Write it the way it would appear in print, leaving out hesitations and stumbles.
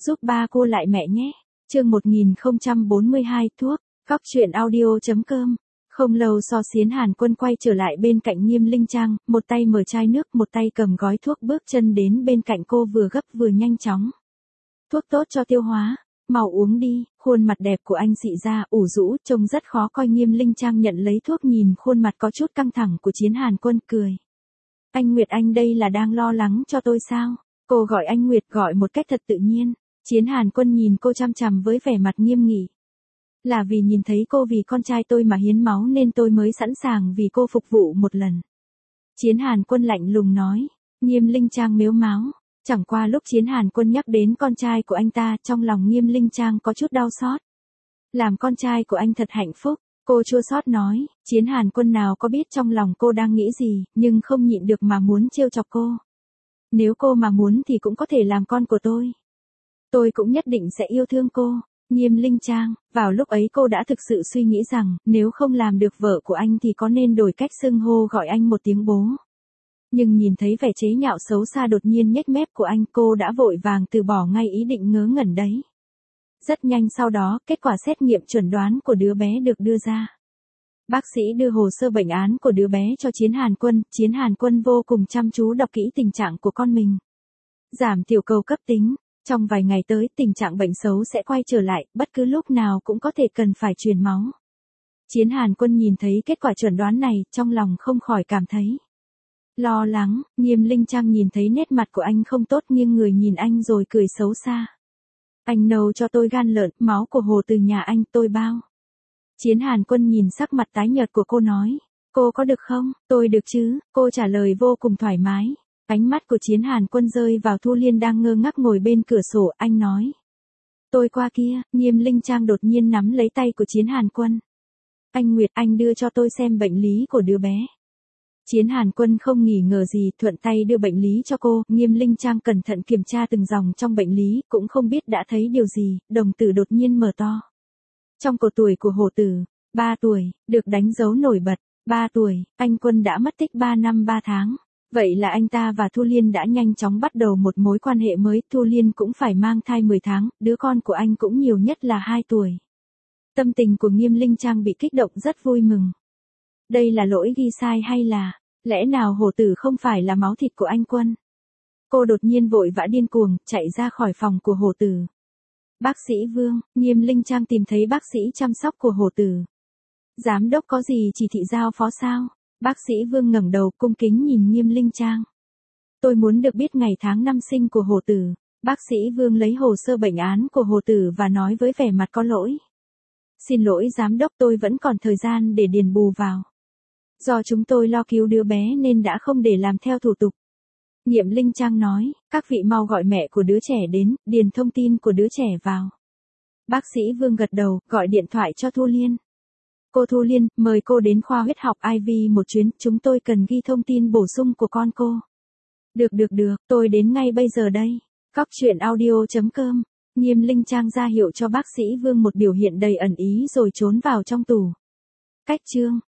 giúp ba cô lại mẹ nhé. Chương 1042 thuốc, Cóc truyện audio.com. Không lâu sau Chiến Hàn Quân quay trở lại bên cạnh Nghiêm Linh Trang, một tay mở chai nước, một tay cầm gói thuốc bước chân đến bên cạnh cô vừa gấp vừa nhanh chóng. Thuốc tốt cho tiêu hóa, mau uống đi. Khuôn mặt đẹp của anh xị ra, ủ rũ, trông rất khó coi. Nghiêm Linh Trang nhận lấy thuốc, nhìn khuôn mặt có chút căng thẳng của Chiến Hàn Quân, cười. Anh Nguyệt, anh đây là đang lo lắng cho tôi sao? Cô gọi anh Nguyệt, gọi một cách thật tự nhiên. Chiến Hàn Quân nhìn cô chăm chằm với vẻ mặt nghiêm nghị. Là vì nhìn thấy cô vì con trai tôi mà hiến máu nên tôi mới sẵn sàng vì cô phục vụ một lần. Chiến Hàn Quân lạnh lùng nói. Nghiêm Linh Trang mếu máo. Chẳng qua lúc Chiến Hàn Quân nhắc đến con trai của anh ta, trong lòng Nghiêm Linh Trang có chút đau xót. Làm con trai của anh thật hạnh phúc. Cô chua xót nói. Chiến Hàn Quân nào có biết trong lòng cô đang nghĩ gì, nhưng không nhịn được mà muốn trêu chọc cô. Nếu cô mà muốn thì cũng có thể làm con của tôi. Tôi cũng nhất định sẽ yêu thương cô. Nghiêm Linh Trang, vào lúc ấy cô đã thực sự suy nghĩ rằng, nếu không làm được vợ của anh thì có nên đổi cách xưng hô gọi anh một tiếng bố. Nhưng nhìn thấy vẻ chế nhạo xấu xa đột nhiên nhếch mép của anh, cô đã vội vàng từ bỏ ngay ý định ngớ ngẩn đấy. Rất nhanh sau đó, kết quả xét nghiệm chuẩn đoán của đứa bé được đưa ra. Bác sĩ đưa hồ sơ bệnh án của đứa bé cho Chiến Hàn Quân. Chiến Hàn Quân vô cùng chăm chú đọc kỹ tình trạng của con mình. Giảm tiểu cầu cấp tính. Trong vài ngày tới, tình trạng bệnh xấu sẽ quay trở lại, bất cứ lúc nào cũng có thể cần phải truyền máu. Chiến Hàn Quân nhìn thấy kết quả chuẩn đoán này, trong lòng không khỏi cảm thấy lo lắng. Nghiêm Linh Trang nhìn thấy nét mặt của anh không tốt, nghiêng người nhìn anh rồi cười xấu xa. Anh nấu cho tôi gan lợn, máu của hồ từ nhà anh, tôi bao. Chiến Hàn Quân nhìn sắc mặt tái nhợt của cô nói. Cô có được không? Tôi được chứ, cô trả lời vô cùng thoải mái. Ánh mắt của Chiến Hàn Quân rơi vào Thu Liên đang ngơ ngác ngồi bên cửa sổ, anh nói. Tôi qua kia. Nghiêm Linh Trang đột nhiên nắm lấy tay của Chiến Hàn Quân. Anh Nguyệt, anh đưa cho tôi xem bệnh lý của đứa bé. Chiến Hàn Quân không nghỉ ngờ gì, thuận tay đưa bệnh lý cho cô. Nghiêm Linh Trang cẩn thận kiểm tra từng dòng trong bệnh lý, cũng không biết đã thấy điều gì, đồng tử đột nhiên mở to. Trong cột tuổi của Hồ Tử, 3 tuổi, được đánh dấu nổi bật. 3 tuổi, anh Quân đã mất tích 3 năm 3 tháng. Vậy là anh ta và Thu Liên đã nhanh chóng bắt đầu một mối quan hệ mới. Thu Liên cũng phải mang thai 10 tháng, đứa con của anh cũng nhiều nhất là 2 tuổi. Tâm tình của Nghiêm Linh Trang bị kích động, rất vui mừng. Đây là lỗi ghi sai hay là, lẽ nào Hồ Tử không phải là máu thịt của anh Quân? Cô đột nhiên vội vã điên cuồng, chạy ra khỏi phòng của Hồ Tử. Bác sĩ Vương. Nghiêm Linh Trang tìm thấy bác sĩ chăm sóc của Hồ Tử. Giám đốc có gì chỉ thị giao phó sao? Bác sĩ Vương ngẩng đầu cung kính nhìn Nghiêm Linh Trang. Tôi muốn được biết ngày tháng năm sinh của Hồ Tử. Bác sĩ Vương lấy hồ sơ bệnh án của Hồ Tử và nói với vẻ mặt có lỗi. Xin lỗi giám đốc, tôi vẫn còn thời gian để điền bù vào. Do chúng tôi lo cứu đứa bé nên đã không để làm theo thủ tục. Nghiêm Linh Trang nói, các vị mau gọi mẹ của đứa trẻ đến, điền thông tin của đứa trẻ vào. Bác sĩ Vương gật đầu, gọi điện thoại cho Thu Liên. Cô Thu Liên, mời cô đến khoa huyết học IV một chuyến, chúng tôi cần ghi thông tin bổ sung của con cô. Được, tôi đến ngay bây giờ đây. Cóc truyện audio.com. Nghiêm Linh Trang ra hiệu cho bác sĩ Vương một biểu hiện đầy ẩn ý rồi trốn vào trong tủ. Cách chương